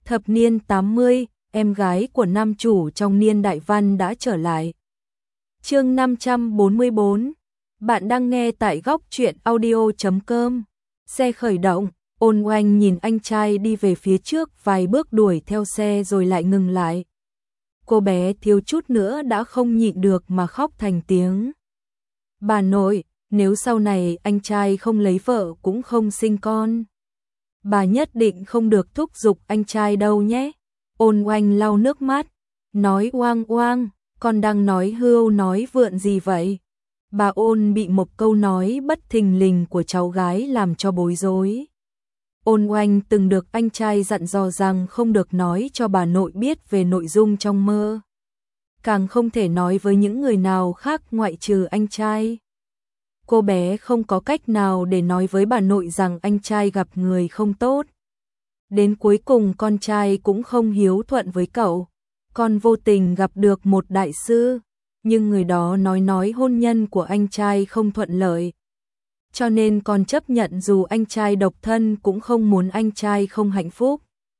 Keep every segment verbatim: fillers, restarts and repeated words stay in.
Thập niên tám mươi, em gái của nam chủ trong niên đại văn đã trở lại. Chương năm trăm bốn mươi bốn. Bạn đang nghe tại góc truyện audio chấm com. Xe khởi động, Ôn Oanh nhìn anh trai đi về phía trước vài bước đuổi theo xe rồi lại ngừng lại. Cô bé thiếu chút nữa đã không nhịn được mà khóc thành tiếng. Bà nội, nếu sau này anh trai không lấy vợ cũng không sinh con, bà nhất định không được thúc giục anh trai đâu nhé. Ôn Oanh lau nước mắt, nói oang oang, con đang nói hưu nói vượn gì vậy? Bà Ôn bị một câu nói bất thình lình của cháu gái làm cho bối rối. Ôn Oanh từng được anh trai dặn dò rằng không được nói cho bà nội biết về nội dung trong mơ, càng không thể nói với những người nào khác ngoại trừ anh trai. Cô bé không có cách nào để nói với bà nội rằng anh trai gặp người không tốt. Đến cuối cùng con trai cũng không hiếu thuận với cậu. Con vô tình gặp được một đại sư, nhưng người đó nói nói hôn nhân của anh trai không thuận lợi. Cho nên con chấp nhận dù anh trai độc thân cũng không muốn anh trai không hạnh phúc.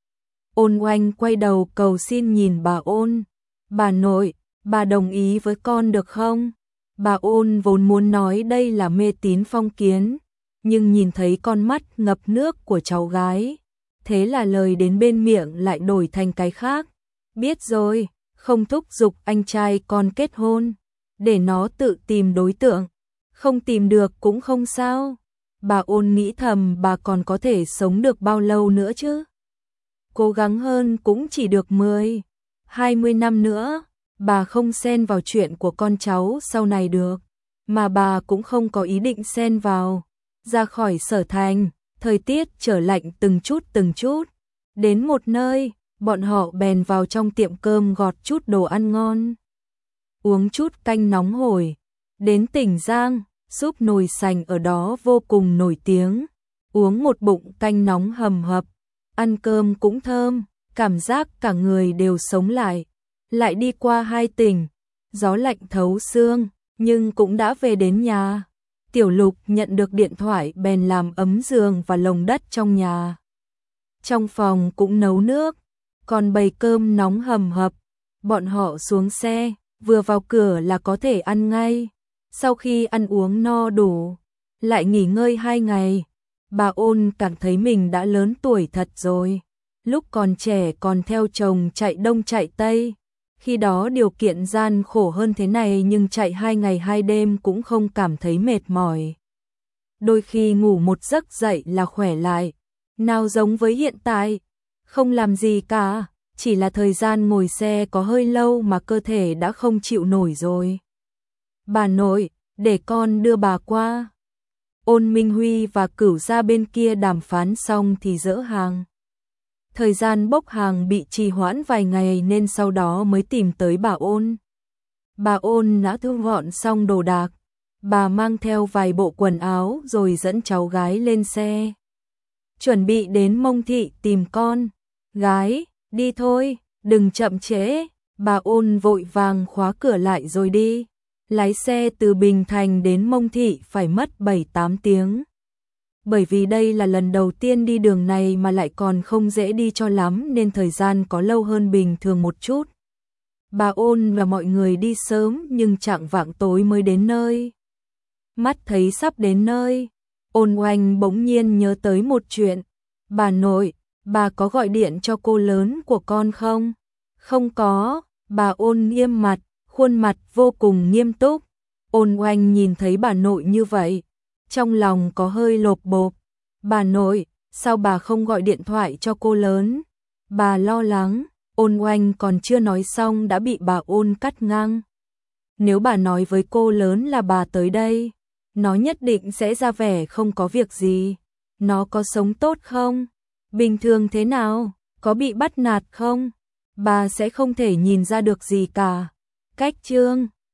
Ôn Oanh quay đầu cầu xin nhìn bà Ôn. Bà nội, bà đồng ý với con được không? Bà Ôn vốn muốn nói đây là mê tín phong kiến, nhưng nhìn thấy con mắt ngập nước của cháu gái, thế là lời đến bên miệng lại đổi thành cái khác. Biết rồi, không thúc giục anh trai con kết hôn, để nó tự tìm đối tượng, không tìm được cũng không sao. Bà Ôn nghĩ thầm bà còn có thể sống được bao lâu nữa chứ? Cố gắng hơn cũng chỉ được mười, hai mươi năm nữa. Bà không xen vào chuyện của con cháu sau này được, mà bà cũng không có ý định xen vào. Ra khỏi Sở Thành, thời tiết trở lạnh từng chút từng chút. Đến một nơi, bọn họ bèn vào trong tiệm cơm gọt chút đồ ăn ngon, uống chút canh nóng hổi. Đến Tỉnh Giang, súp nồi sành ở đó vô cùng nổi tiếng, uống một bụng canh nóng hầm hập, ăn cơm cũng thơm, cảm giác cả người đều sống lại. Lại đi qua hai tỉnh, gió lạnh thấu xương, nhưng cũng đã về đến nhà. Tiểu Lục nhận được điện thoại bèn làm ấm giường và lồng đất trong nhà. Trong phòng cũng nấu nước, còn bày cơm nóng hầm hập. Bọn họ xuống xe, vừa vào cửa là có thể ăn ngay. Sau khi ăn uống no đủ, lại nghỉ ngơi hai ngày. Bà Ôn cảm thấy mình đã lớn tuổi thật rồi. Lúc còn trẻ còn theo chồng chạy đông chạy tây. Khi đó điều kiện gian khổ hơn thế này nhưng chạy hai ngày hai đêm cũng không cảm thấy mệt mỏi. Đôi khi ngủ một giấc dậy là khỏe lại. Nào giống với hiện tại, không làm gì cả, chỉ là thời gian ngồi xe có hơi lâu mà cơ thể đã không chịu nổi rồi. Bà nội, để con đưa bà qua. Ôn Minh Huy và Cửu Gia bên kia đàm phán xong thì dỡ hàng. Thời gian bốc hàng bị trì hoãn vài ngày nên sau đó mới tìm tới bà Ôn. Bà Ôn đã thu gọn xong đồ đạc. Bà mang theo vài bộ quần áo rồi dẫn cháu gái lên xe. Chuẩn bị đến Mông Thị tìm con. Gái, đi thôi, đừng chậm trễ. Bà Ôn vội vàng khóa cửa lại rồi đi. Lái xe từ Bình Thành đến Mông Thị phải mất bảy tám tiếng. Bởi vì đây là lần đầu tiên đi đường này mà lại còn không dễ đi cho lắm nên thời gian có lâu hơn bình thường một chút. Bà Ôn và mọi người đi sớm nhưng chạng vạng tối mới đến nơi. Mắt thấy sắp đến nơi, Ôn Oanh bỗng nhiên nhớ tới một chuyện. Bà nội, bà có gọi điện cho cô lớn của con không? Không có, bà Ôn nghiêm mặt, khuôn mặt vô cùng nghiêm túc. Ôn Oanh nhìn thấy bà nội như vậy, trong lòng có hơi lộp bộp. Bà nội, sao bà không gọi điện thoại cho cô lớn? Bà lo lắng. Ôn Oanh còn chưa nói xong đã bị bà Ôn cắt ngang. Nếu bà nói với cô lớn là bà tới đây, nó nhất định sẽ ra vẻ không có việc gì. Nó có sống tốt không? Bình thường thế nào? Có bị bắt nạt không? Bà sẽ không thể nhìn ra được gì cả. Cách Trương,